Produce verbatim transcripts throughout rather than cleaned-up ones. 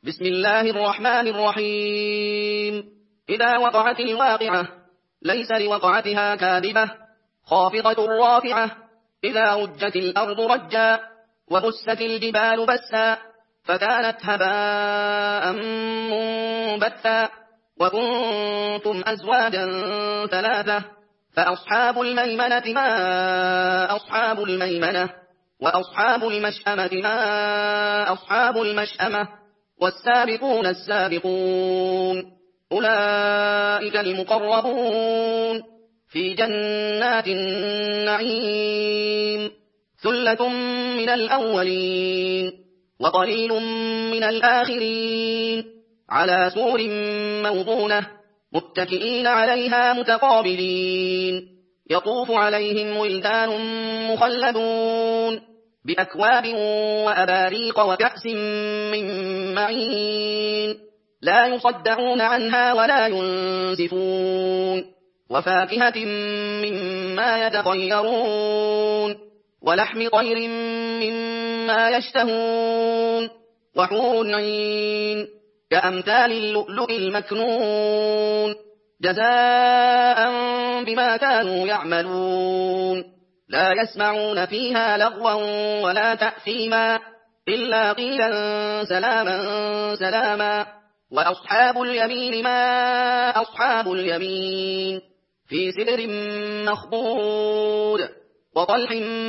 بسم الله الرحمن الرحيم. إذا وقعت الواقعة ليس لوقعتها كاذبة خافضة رافعة. إذا رجت الأرض رجا وبست الجبال بسا فكانت هباء منبثا وكنتم أزواجا ثلاثة فأصحاب الميمنة ما أصحاب الميمنة وأصحاب المشأمة ما أصحاب المشأمة والسابقون السابقون أولئك المقربون في جنات النعيم. ثلة من الأولين وقليل من الآخرين على سور موضونة متكئين عليها متقابلين يطوف عليهم ولدان مخلدون بأكواب وأباريق وكأس من معين لا يصدعون عنها ولا ينزفون وفاكهة مما يتخيرون ولحم طير مما يشتهون وحور عين كأمثال اللؤلؤ المكنون جزاء بما كانوا يعملون لا يسمعون فيها لغوا ولا تأثيما إلا قيلا سلاما سلاما. وأصحاب اليمين ما أصحاب اليمين في سدر مخضود وطلح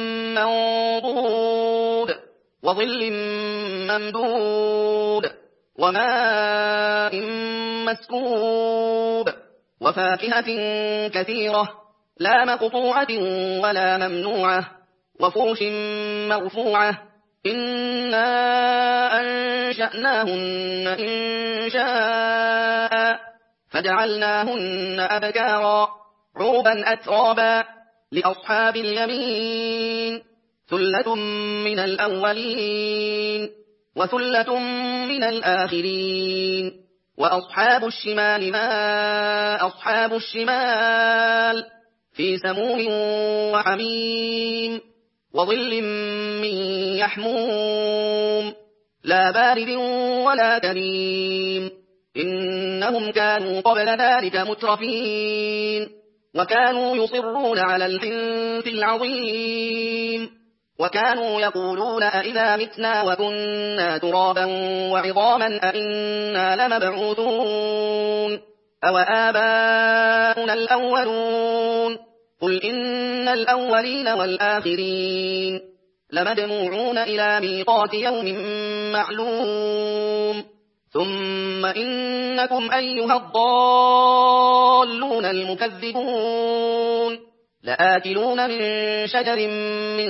منضود وظل ممدود وماء مسكوب وفاكهة كثيرة لا مقطوعة ولا ممنوعة وفرش مرفوعة إنا أنشأناهن إنشاء فجعلناهن أبكارا عربا أترابا لأصحاب اليمين ثلة من الأولين وثلة من الآخرين. وأصحاب الشمال ما أصحاب الشمال في سموم وحميم وظل من يحموم لا بارد ولا كريم إنهم كانوا قبل ذلك مترفين وكانوا يصرون على الحنث العظيم وكانوا يقولون أئذا متنا وكنا ترابا وعظاما أئنا لمبعوثون أو آباؤنا الأولون قل إن الأولين والآخرين لمجموعون إلى ميقات يوم معلوم ثم إنكم أيها الضالون المكذبون لآكلون من شجر من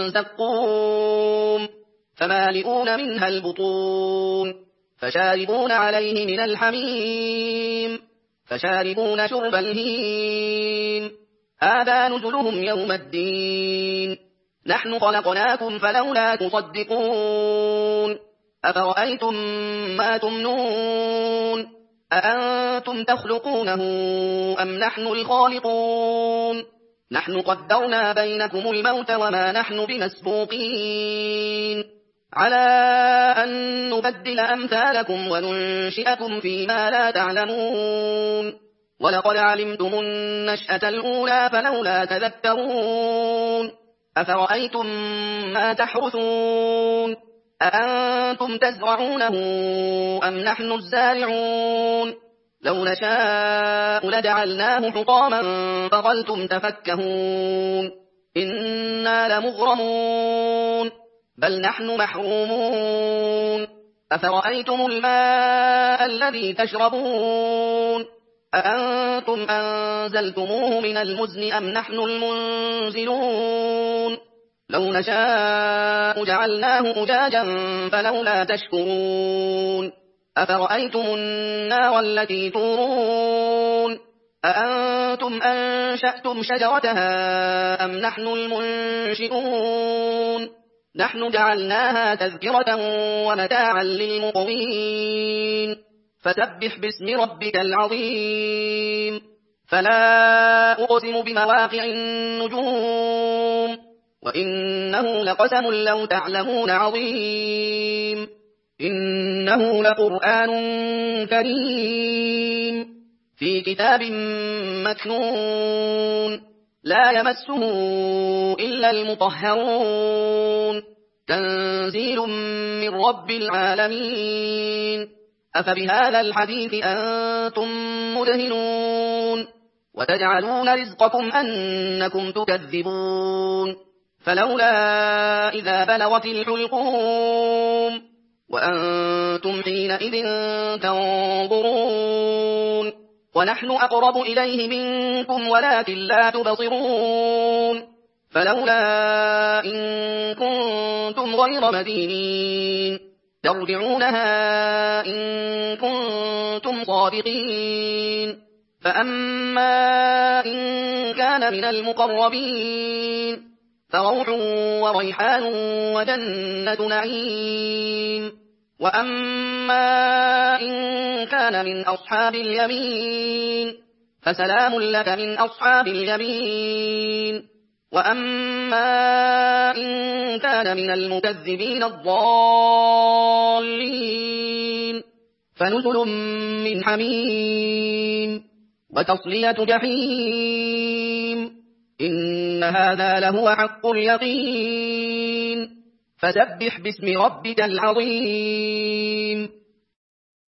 زقوم فمالئون منها البطون فشاربون عليه من الحميم فشاربون شرب الهيم هذا نزلهم يوم الدين نحن خلقناكم فلولا تصدقون أفرأيتم ما تمنون أأنتم تخلقونه أم نحن الخالقون نحن قدرنا بينكم الموت وما نحن بمسبوقين على أن نبدل أمثالكم وننشئكم فيما لا تعلمون ولقد علمتم النشأة الأولى فلولا تذكرون أفرأيتم ما تحرثون أأنتم تزرعونه أم نحن الزارعون لو نشاء لجعلناه حطاما فظلتم تفكهون إنا لمغرمون بل نحن محرومون أفرأيتم الماء الذي تشربون أأنتم أنزلتموه من المزن أم نحن المنزلون لو نشاء جعلناه أجاجا فلولا تشكرون أفرأيتم النار التي تورون أأنتم أنشأتم شجرتها أم نحن المنشئون نحن جعلناها تذكرة ومتاعا للمقوين فسبح باسم ربك العظيم فلا أقسم بمواقع النجوم وإنه لقسم لو تعلمون عظيم إنه لقرآن كريم في كتاب مكنون لا يمسه إلا المطهرون تنزيل من رب العالمين أفبهذا الحديث أنتم مدهنون وتجعلون رزقكم أنكم تكذبون فلولا إذا بلغت الحلقوم وأنتم حينئذ تنظرون ونحن أقرب إليه منكم ولكن لا تبصرون فلولا إن كنتم غير مدينين ترجعونها إن كنتم صادقين فأما إن كان من المقربين فروح وريحان وجنة نعيم وأما إن كان من أصحاب اليمين فسلام لك من أصحاب اليمين وأما إن كان من المكذبين الضالين فنزل من حميم وتصلية جحيم إن هذا لهو حق اليقين فسبح باسم ربك العظيم